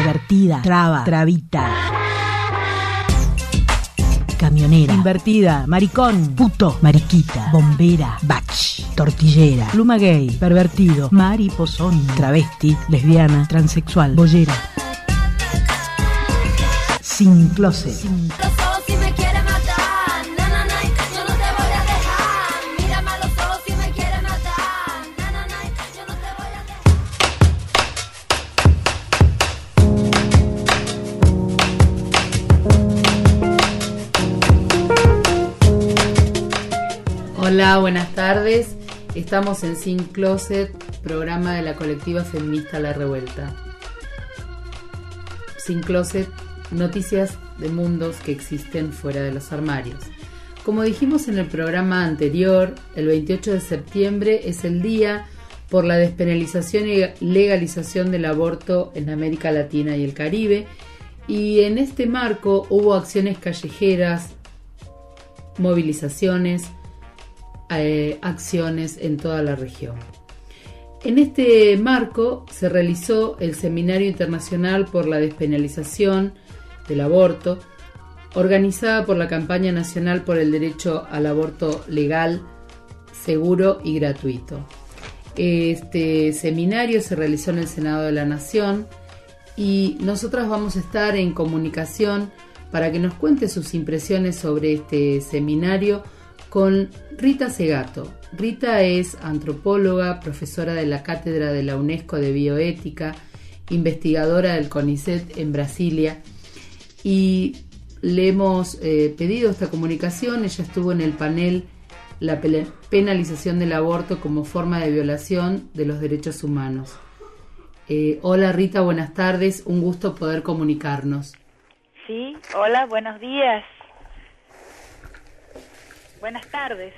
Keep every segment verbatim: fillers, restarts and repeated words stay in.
divertida, traba, trabita, camionera, invertida, maricón, puto, mariquita, bombera, bach, tortillera, pluma gay, pervertido, mariposón, travesti, lesbiana, transexual, boyera. Sin closet. Sin... Hola, buenas tardes. Estamos en Sin Closet, programa de la colectiva feminista La Revuelta. Sin Closet, noticias de mundos que existen fuera de los armarios. Como dijimos en el programa anterior, el veintiocho de septiembre es el día por la despenalización y legalización del aborto en América Latina y el Caribe, y en este marco hubo acciones callejeras, movilizaciones, Eh, acciones en toda la región. En este marco se realizó el Seminario Internacional por la Despenalización del Aborto, organizada por la Campaña Nacional por el Derecho al Aborto Legal, Seguro y Gratuito. Este seminario se realizó en el Senado de la Nación y nosotras vamos a estar en comunicación para que nos cuente sus impresiones sobre este seminario con Rita Segato. Rita es antropóloga, profesora de la Cátedra de la UNESCO de Bioética, investigadora del CONICET en Brasilia, y le hemos eh, pedido esta comunicación. Ella estuvo en el panel La penalización del aborto como forma de violación de los derechos humanos. Eh, hola Rita, buenas tardes, un gusto poder comunicarnos. Sí, hola, buenos días. Buenas tardes.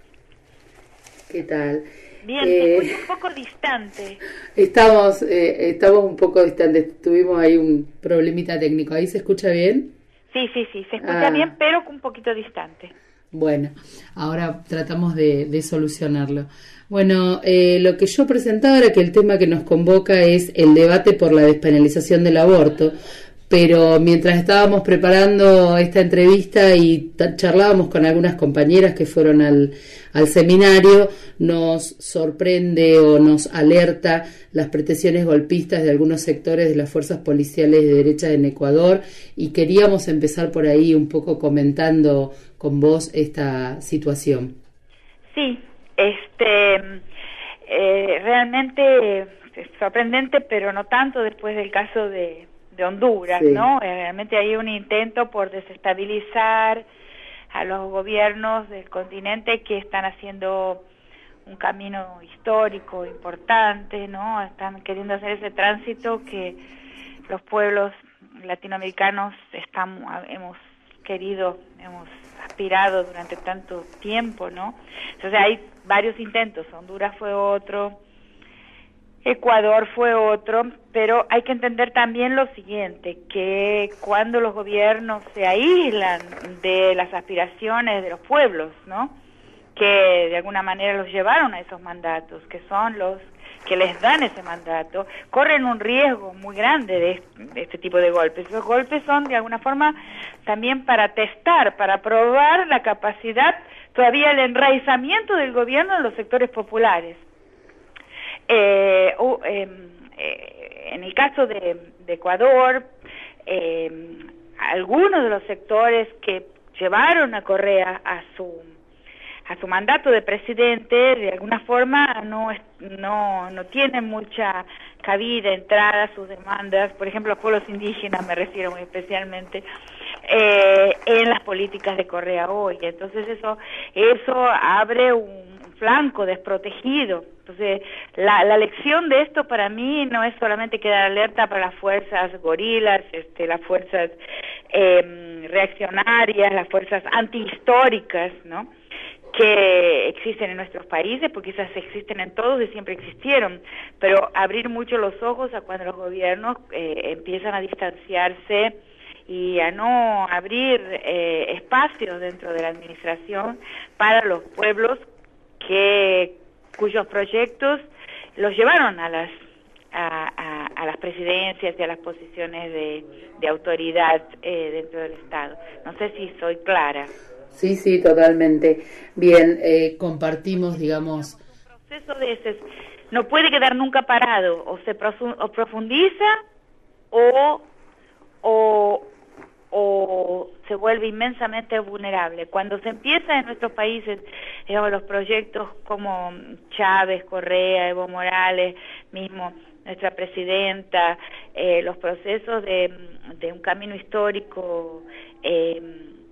¿Qué tal? Bien, eh, te escucho un poco distante. Estamos, eh, estamos un poco distantes. Tuvimos ahí un problemita técnico. ¿Ahí se escucha bien? Sí, sí, sí, se escucha ah. bien, pero un poquito distante. Bueno, ahora tratamos de, de solucionarlo. Bueno, eh, lo que yo presentaba era que el tema que nos convoca es el debate por la despenalización del aborto. Pero mientras estábamos preparando esta entrevista y t- charlábamos con algunas compañeras que fueron al, al seminario, nos sorprende o nos alerta las pretensiones golpistas de algunos sectores de las fuerzas policiales de derecha en Ecuador, y queríamos empezar por ahí un poco comentando con vos esta situación. Sí, este, eh, realmente es sorprendente, pero no tanto después del caso de de Honduras, sí. ¿no? Realmente hay un intento por desestabilizar a los gobiernos del continente que están haciendo un camino histórico importante, ¿no? Están queriendo hacer ese tránsito que los pueblos latinoamericanos estamos, hemos querido, hemos aspirado durante tanto tiempo, ¿no? Entonces hay varios intentos. Honduras fue otro, Ecuador fue otro, pero hay que entender también lo siguiente, que cuando los gobiernos se aíslan de las aspiraciones de los pueblos, ¿no?, que de alguna manera los llevaron a esos mandatos, que son los que les dan ese mandato, corren un riesgo muy grande de, de este tipo de golpes. Esos golpes son de alguna forma también para testar, para probar la capacidad, todavía el enraizamiento del gobierno en los sectores populares. Eh, uh, eh, eh, en el caso de, de Ecuador, eh, algunos de los sectores que llevaron a Correa a su a su mandato de presidente, de alguna forma no no no tienen mucha cabida, entrada a sus demandas, por ejemplo los pueblos indígenas, me refiero muy especialmente, eh, en las políticas de Correa hoy. Entonces eso eso abre un flanco desprotegido. Entonces, la, la lección de esto para mí no es solamente quedar alerta para las fuerzas gorilas, este, las fuerzas eh, reaccionarias, las fuerzas antihistóricas, ¿no?, que existen en nuestros países, porque esas existen en todos y siempre existieron, pero abrir mucho los ojos a cuando los gobiernos eh, empiezan a distanciarse y a no abrir eh, espacios dentro de la administración para los pueblos que cuyos proyectos los llevaron a las a, a, a las las presidencias y a las posiciones de, de autoridad eh, dentro del Estado. No sé si soy clara. Sí, sí, totalmente. Bien, eh, compartimos, digamos... Un proceso de ese no puede quedar nunca parado, o se o profundiza o, o, o se vuelve inmensamente vulnerable. Cuando se empieza en nuestros países, digamos, los proyectos como Chávez, Correa, Evo Morales, mismo nuestra presidenta, eh, los procesos de, de un camino histórico, eh,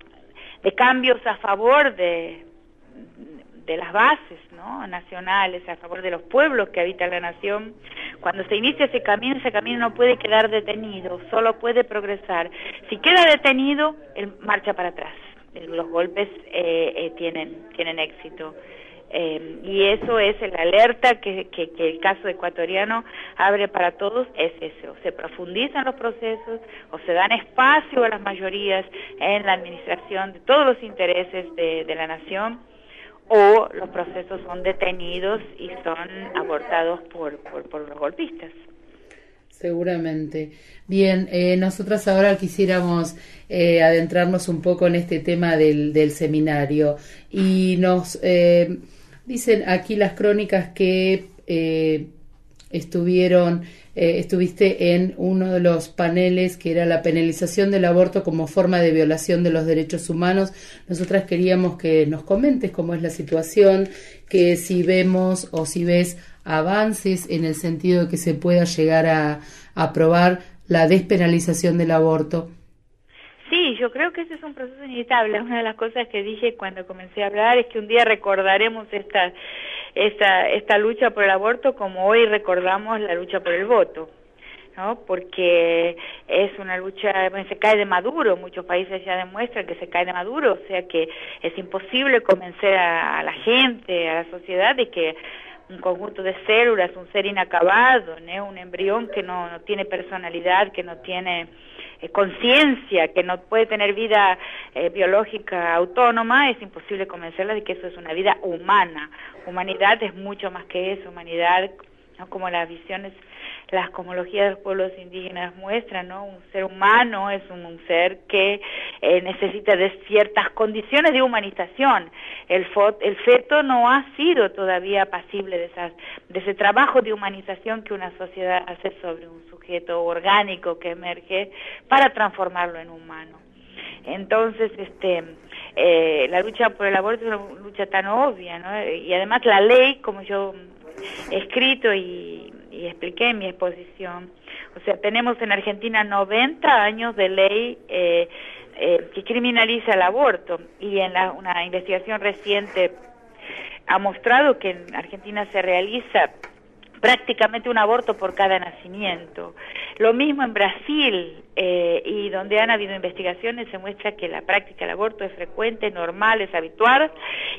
de cambios a favor de, de las bases, ¿no?, nacionales, a favor de los pueblos que habitan la nación. Cuando se inicia ese camino, ese camino no puede quedar detenido, solo puede progresar. Si queda detenido, él marcha para atrás. Los golpes eh, eh, tienen, tienen éxito. Eh, y eso es la alerta que, que, que el caso ecuatoriano abre para todos, es eso: se profundizan los procesos o se dan espacio a las mayorías en la administración de todos los intereses de, de la nación, o los procesos son detenidos y son abortados por, por, por los golpistas. Seguramente. Bien, eh, nosotras ahora quisiéramos eh, adentrarnos un poco en este tema del, del seminario, y nos eh, dicen aquí las crónicas que eh, estuvieron eh, estuviste en uno de los paneles que era la penalización del aborto como forma de violación de los derechos humanos. Nosotras queríamos que nos comentes cómo es la situación, que si vemos o si ves avances en el sentido de que se pueda llegar a, a aprobar la despenalización del aborto. Sí, yo creo que ese es un proceso inevitable. Una de las cosas que dije cuando comencé a hablar es que un día recordaremos esta, esta, esta lucha por el aborto como hoy recordamos la lucha por el voto, ¿no? Porque es una lucha, bueno, se cae de Maduro, muchos países ya demuestran que se cae de Maduro, o sea que es imposible convencer a, a la gente, a la sociedad, de que un conjunto de células, un ser inacabado, ¿no?, un embrión que no, no tiene personalidad, que no tiene eh, conciencia, que no puede tener vida eh, biológica autónoma, es imposible convencerla de que eso es una vida humana. Humanidad es mucho más que eso. Humanidad, ¿no?, como las visiones, las cosmologías de los pueblos indígenas muestran, ¿no?, un ser humano es un, un ser que eh, necesita de ciertas condiciones de humanización. El, fo el feto no ha sido todavía pasible de, esas, de ese trabajo de humanización que una sociedad hace sobre un sujeto orgánico que emerge para transformarlo en humano. Entonces, este, eh, la lucha por el aborto es una lucha tan obvia, ¿no? Y además la ley, como yo he escrito y, y expliqué en mi exposición, o sea, tenemos en Argentina noventa años de ley eh, eh, que criminaliza el aborto, y en la, una investigación reciente ha mostrado que en Argentina se realiza prácticamente un aborto por cada nacimiento. Lo mismo en Brasil, eh, y donde han habido investigaciones se muestra que la práctica del aborto es frecuente, normal, es habitual,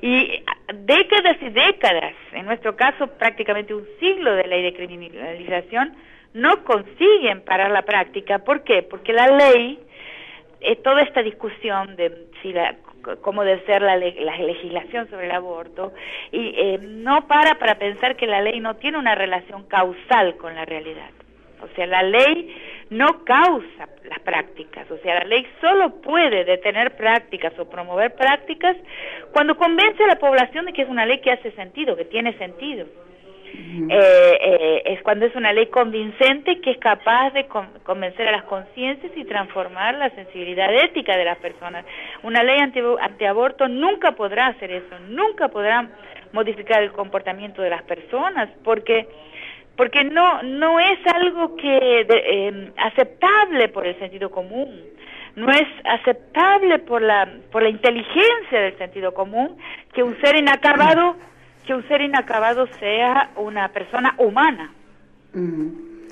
y décadas y décadas, en nuestro caso prácticamente un siglo de ley de criminalización, no consiguen parar la práctica. ¿Por qué? Porque la ley, eh, toda esta discusión de si la cómo debe ser la, le la legislación sobre el aborto, y eh, no para para pensar que la ley no tiene una relación causal con la realidad. O sea, la ley no causa las prácticas, o sea, la ley solo puede detener prácticas o promover prácticas cuando convence a la población de que es una ley que hace sentido, que tiene sentido. Uh-huh. eh, eh, es cuando es una ley convincente que es capaz de con convencer a las conciencias y transformar la sensibilidad ética de las personas. Una ley anti antiaborto nunca podrá hacer eso, nunca podrá modificar el comportamiento de las personas, porque porque no no es algo que de, eh, aceptable por el sentido común, no es aceptable por la por la inteligencia del sentido común que un ser inacabado que un ser inacabado sea una persona humana. Mm.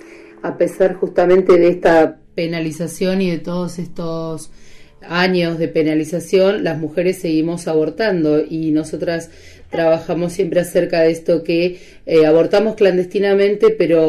A pesar justamente de esta penalización y de todos estos años de penalización, las mujeres seguimos abortando, y nosotras trabajamos siempre acerca de esto, que eh, abortamos clandestinamente, pero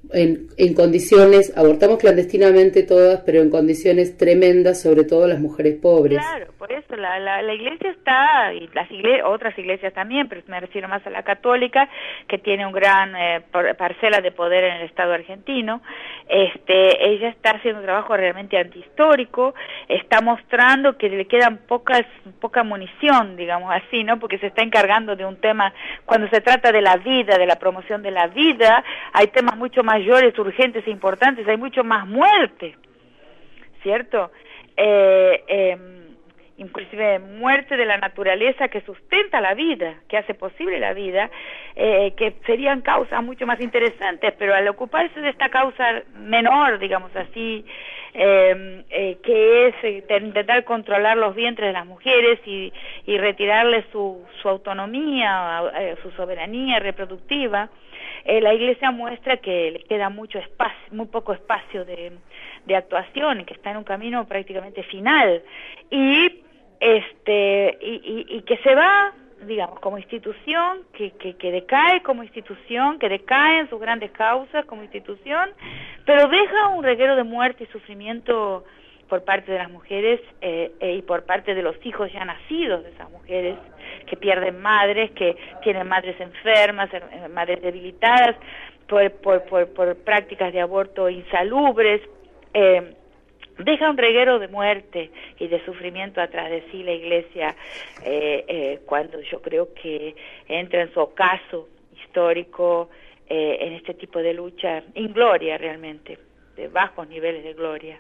en, en condiciones, abortamos clandestinamente todas, pero en condiciones tremendas, sobre todo las mujeres pobres. Claro, por eso la, la, la iglesia está, y las igle otras iglesias también, pero me refiero más a la católica, que tiene un gran eh, parcela de poder en el Estado argentino. Este, ella está haciendo un trabajo realmente antihistórico, está mostrando que le quedan pocas, poca munición, digamos así, ¿no? Porque se está encargando de un tema, cuando se trata de la vida, de la promoción de la vida, hay temas mucho mayores, urgentes e importantes, hay mucho más muerte, ¿cierto? Eh, eh, inclusive muerte de la naturaleza que sustenta la vida, que hace posible la vida, eh, que serían causas mucho más interesantes, pero al ocuparse de esta causa menor, digamos así, eh, eh, que es eh, intentar controlar los vientres de las mujeres y, y retirarles su, su autonomía, eh, su soberanía reproductiva, eh, la Iglesia muestra que le queda mucho espacio, muy poco espacio de, de actuación, que está en un camino prácticamente final, y este y, y, y que se va, digamos, como institución, que, que, que decae como institución, que decae en sus grandes causas como institución, pero deja un reguero de muerte y sufrimiento por parte de las mujeres eh, eh, y por parte de los hijos ya nacidos de esas mujeres, que pierden madres, que tienen madres enfermas, eh, madres debilitadas por, por, por, por prácticas de aborto insalubres. eh, Deja un reguero de muerte y de sufrimiento atrás de sí la Iglesia, eh, eh, cuando yo creo que entra en su ocaso histórico eh, en este tipo de lucha, en gloria realmente, de bajos niveles de gloria.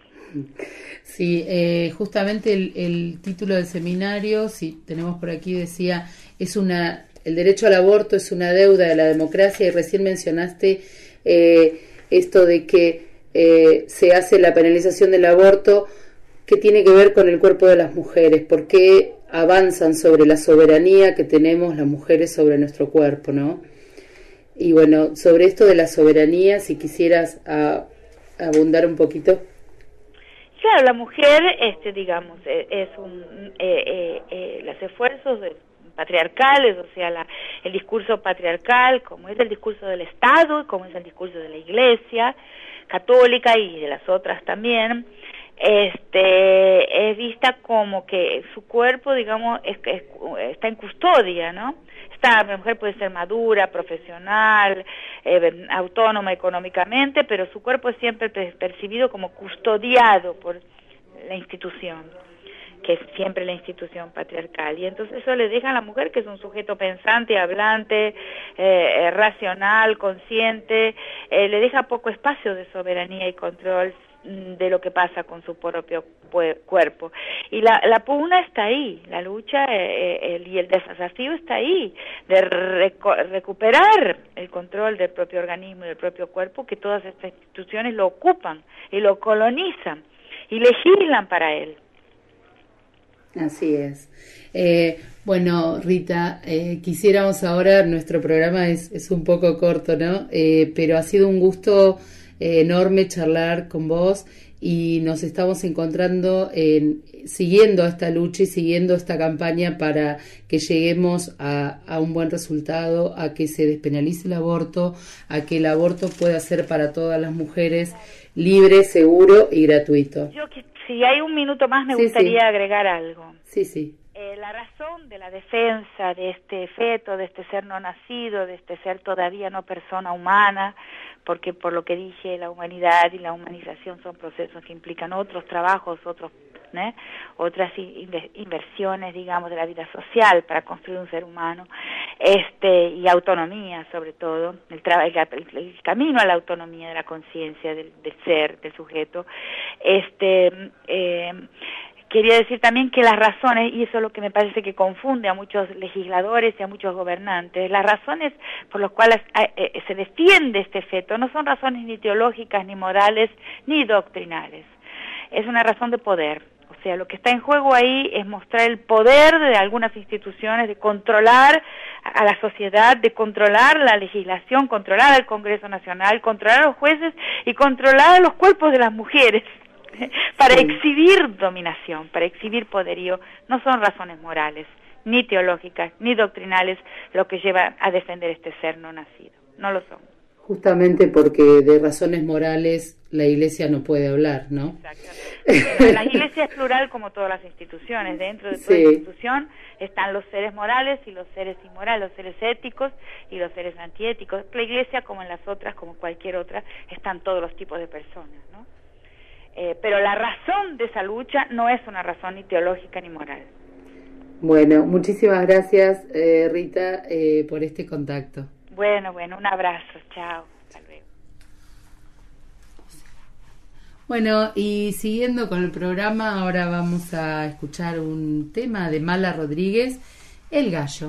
Sí, eh, justamente el, el título del seminario, si tenemos por aquí, decía, es una, el derecho al aborto es una deuda de la democracia, y recién mencionaste eh, esto de que Eh, se hace la penalización del aborto, que tiene que ver con el cuerpo de las mujeres, porque avanzan sobre la soberanía que tenemos las mujeres sobre nuestro cuerpo, ¿no? Y bueno, sobre esto de la soberanía, si quisieras a, abundar un poquito. Claro, la mujer, este, digamos, es, es un, eh, eh, eh, los esfuerzos de patriarcales, o sea, la, el discurso patriarcal, como es el discurso del Estado, como es el discurso de la Iglesia católica y de las otras también, este, es vista como que su cuerpo, digamos, es, es, está en custodia, ¿no? Esta mujer puede ser madura, profesional, eh, autónoma económicamente, pero su cuerpo es siempre percibido como custodiado por la institución, que es siempre la institución patriarcal, y entonces eso le deja a la mujer, que es un sujeto pensante, hablante, eh, racional, consciente, eh, le deja poco espacio de soberanía y control de lo que pasa con su propio cuerpo. Y la, la pugna está ahí, la lucha eh, el, y el desafío está ahí, de reco recuperar el control del propio organismo y del propio cuerpo, que todas estas instituciones lo ocupan y lo colonizan y legislan para él. Así es. Eh, bueno, Rita, eh, quisiéramos ahora, nuestro programa es, es un poco corto, ¿no? Eh, pero ha sido un gusto eh, enorme charlar con vos, y nos estamos encontrando en, siguiendo esta lucha y siguiendo esta campaña para que lleguemos a, a un buen resultado, a que se despenalice el aborto, a que el aborto pueda ser para todas las mujeres libre, seguro y gratuito. Yo que Si hay un minuto más, me sí, gustaría sí. agregar algo. Sí, sí. Eh, la razón de la defensa de este feto, de este ser no nacido, de este ser todavía no persona humana, porque por lo que dije, la humanidad y la humanización son procesos que implican otros trabajos, otros, ¿eh? otras inversiones, digamos, de la vida social para construir un ser humano, este y autonomía, sobre todo, el, el, el camino a la autonomía de la conciencia, del, del ser, del sujeto. Este... Eh, Quería decir también que las razones, y eso es lo que me parece que confunde a muchos legisladores y a muchos gobernantes, las razones por las cuales eh, se defiende este feto no son razones ni teológicas, ni morales, ni doctrinales. Es una razón de poder. O sea, lo que está en juego ahí es mostrar el poder de algunas instituciones de controlar a la sociedad, de controlar la legislación, controlar al Congreso Nacional, controlar a los jueces y controlar a los cuerpos de las mujeres. Para sí. exhibir dominación, para exhibir poderío. No son razones morales, ni teológicas, ni doctrinales lo que lleva a defender este ser no nacido. No lo son. Justamente porque de razones morales la Iglesia no puede hablar, ¿no? Exacto. La Iglesia es plural como todas las instituciones. Dentro de toda sí. institución están los seres morales y los seres inmorales, los seres éticos y los seres antiéticos. La Iglesia, como en las otras, como cualquier otra, están todos los tipos de personas, ¿no? Eh, pero la razón de esa lucha no es una razón ni teológica ni moral. Bueno, muchísimas gracias, eh, Rita, eh, por este contacto. Bueno, bueno, un abrazo, chao, hasta luego. Bueno, y siguiendo con el programa, ahora vamos a escuchar un tema de Mala Rodríguez, El Gallo.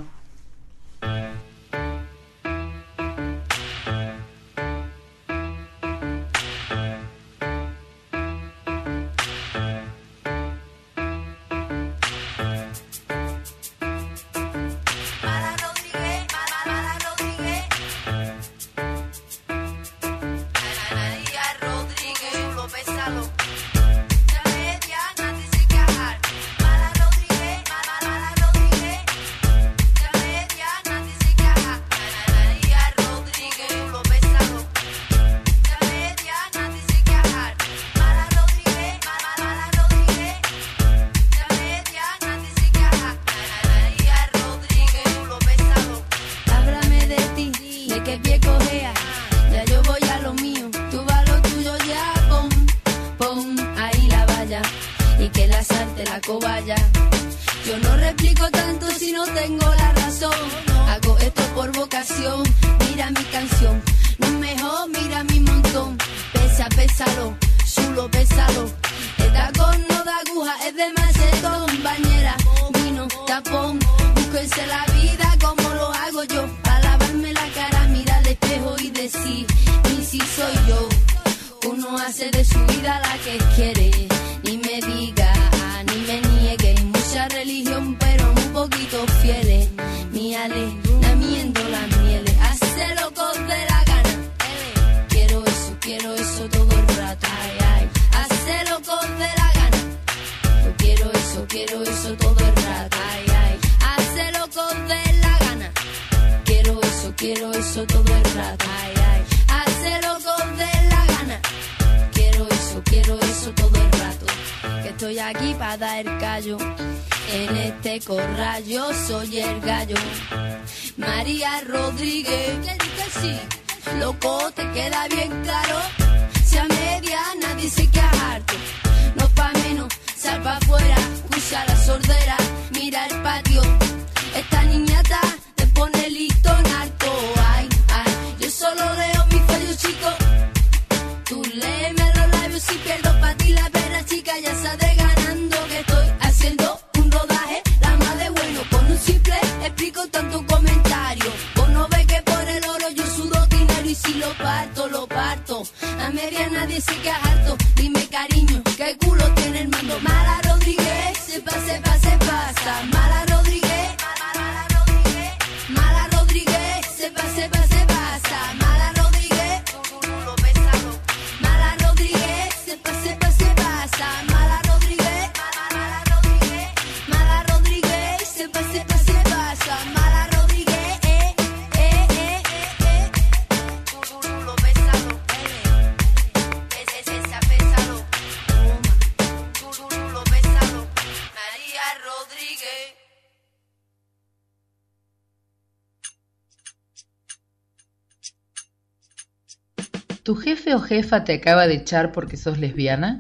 ¿Tu jefe o jefa te acaba de echar porque sos lesbiana?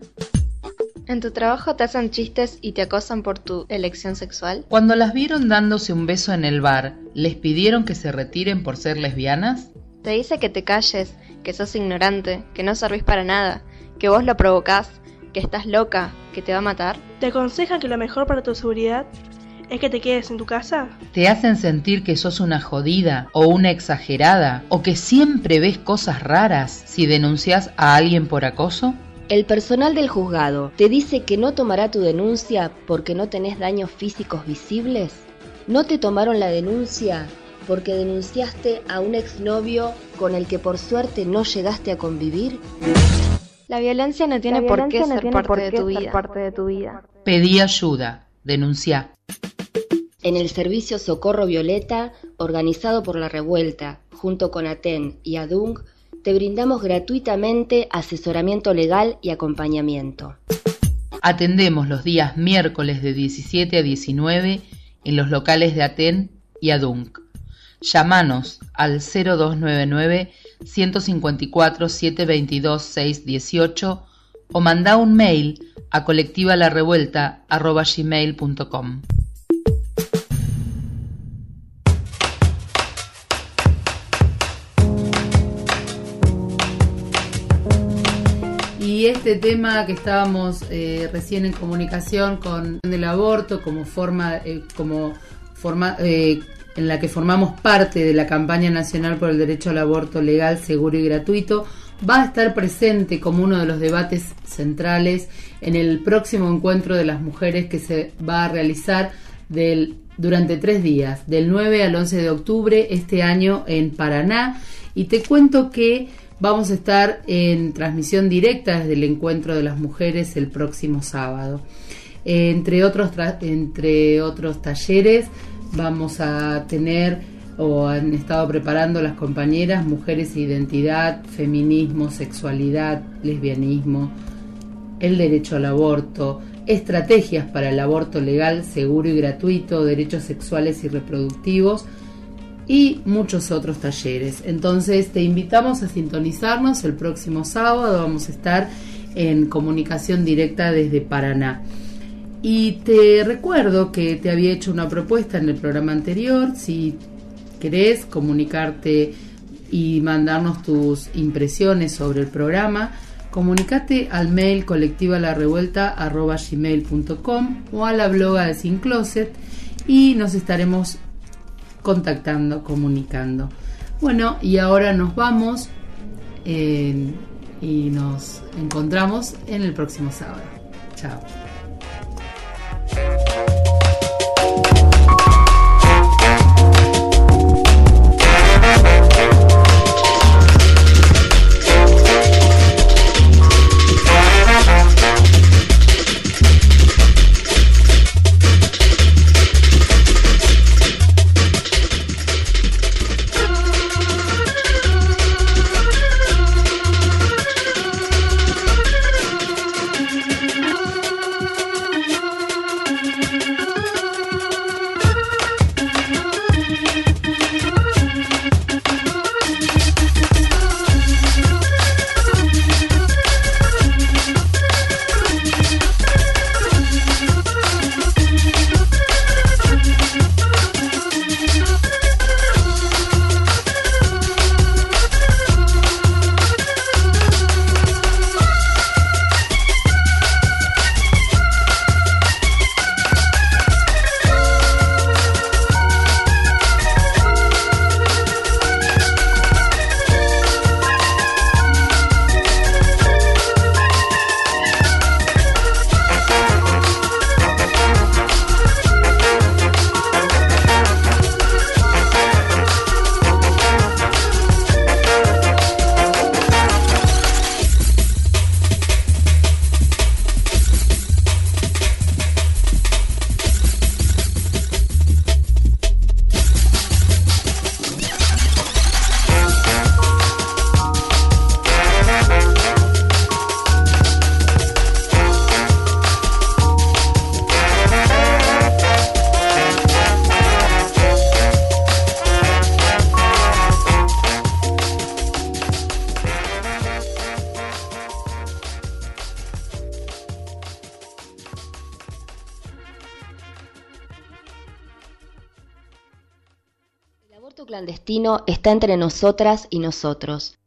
¿En tu trabajo te hacen chistes y te acosan por tu elección sexual? Cuando las vieron dándose un beso en el bar, ¿les pidieron que se retiren por ser lesbianas? Te dice que te calles, que sos ignorante, que no servís para nada, que vos lo provocás, que estás loca, que te va a matar. ¿Te aconsejan que lo mejor para tu seguridad es que te quedes en tu casa? ¿Te hacen sentir que sos una jodida o una exagerada o que siempre ves cosas raras si denuncias a alguien por acoso? El personal del juzgado te dice que no tomará tu denuncia porque no tenés daños físicos visibles. ¿No te tomaron la denuncia porque denunciaste a un exnovio con el que por suerte no llegaste a convivir? La violencia no tiene por qué ser parte de tu vida. parte de tu vida. Pedí ayuda, denunciá. En el servicio Socorro Violeta, organizado por La Revuelta, junto con Aten y Adung, te brindamos gratuitamente asesoramiento legal y acompañamiento. Atendemos los días miércoles de diecisiete a diecinueve en los locales de Aten y Adunk. Llámanos al cero dos nueve nueve, uno cinco cuatro, siete dos dos, seis uno ocho o mandá un mail a colectivalarevuelta arroba gmail punto com. Y este tema que estábamos eh, recién en comunicación con el aborto como forma, eh, como forma eh, en la que formamos parte de la campaña nacional por el derecho al aborto legal, seguro y gratuito, va a estar presente como uno de los debates centrales en el próximo encuentro de las mujeres que se va a realizar del, durante tres días, del nueve al once de octubre este año en Paraná. Y te cuento que vamos a estar en transmisión directa desde el encuentro de las mujeres el próximo sábado. Eh, entre otros tra- entre otros talleres vamos a tener, o han estado preparando las compañeras, mujeres e identidad, feminismo, sexualidad, lesbianismo, el derecho al aborto, estrategias para el aborto legal, seguro y gratuito, derechos sexuales y reproductivos, y muchos otros talleres. Entonces te invitamos a sintonizarnos el próximo sábado. Vamos a estar en comunicación directa desde Paraná. Y te recuerdo que te había hecho una propuesta en el programa anterior. Si querés comunicarte y mandarnos tus impresiones sobre el programa, comunicate al mail colectivalarevuelta arroba gmail punto com o a la bloga de Sin Closet y nos estaremos contactando, comunicando. Bueno, y ahora nos vamos eh, y nos encontramos en el próximo sábado. Chao. Clandestino está entre nosotras y nosotros.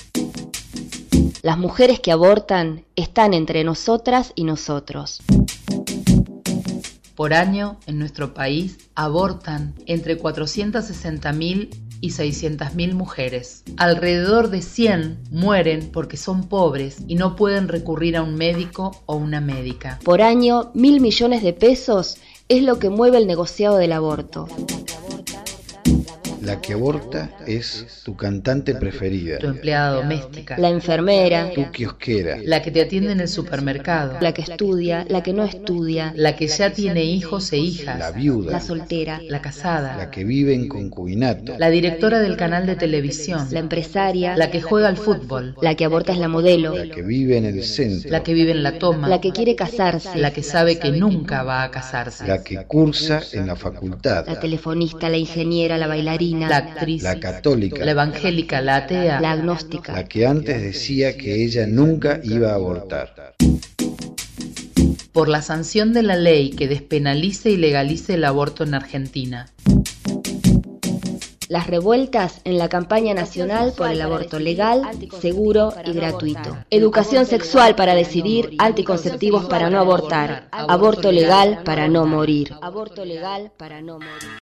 Las mujeres que abortan están entre nosotras y nosotros. Por año, en nuestro país, abortan entre cuatrocientas sesenta mil y seiscientas mil mujeres. Alrededor de cien mueren porque son pobres y no pueden recurrir a un médico o una médica. Por año, mil millones de pesos es lo que mueve el negociado del aborto. La que aborta es tu cantante preferida, tu empleada doméstica, la enfermera, tu kiosquera, la que te atiende en el supermercado, la que estudia, la que no estudia, la que ya tiene hijos e hijas, la viuda, la soltera, la casada, la que vive en concubinato, la directora del canal de televisión, la empresaria, la que juega al fútbol, la que aborta es la modelo, la que vive en el centro, la que vive en la toma, la que quiere casarse, la que sabe que nunca va a casarse, la que cursa en la facultad, la telefonista, la ingeniera, la bailarina, la actriz, la católica, la evangélica, la atea, la agnóstica, la que antes decía que ella nunca iba a abortar. Por la sanción de la ley que despenalice y legalice el aborto en Argentina. Las revueltas en la campaña nacional por el aborto legal, seguro y gratuito. Educación sexual para decidir, anticonceptivos para no abortar. Aborto legal para no morir. Aborto legal para no morir.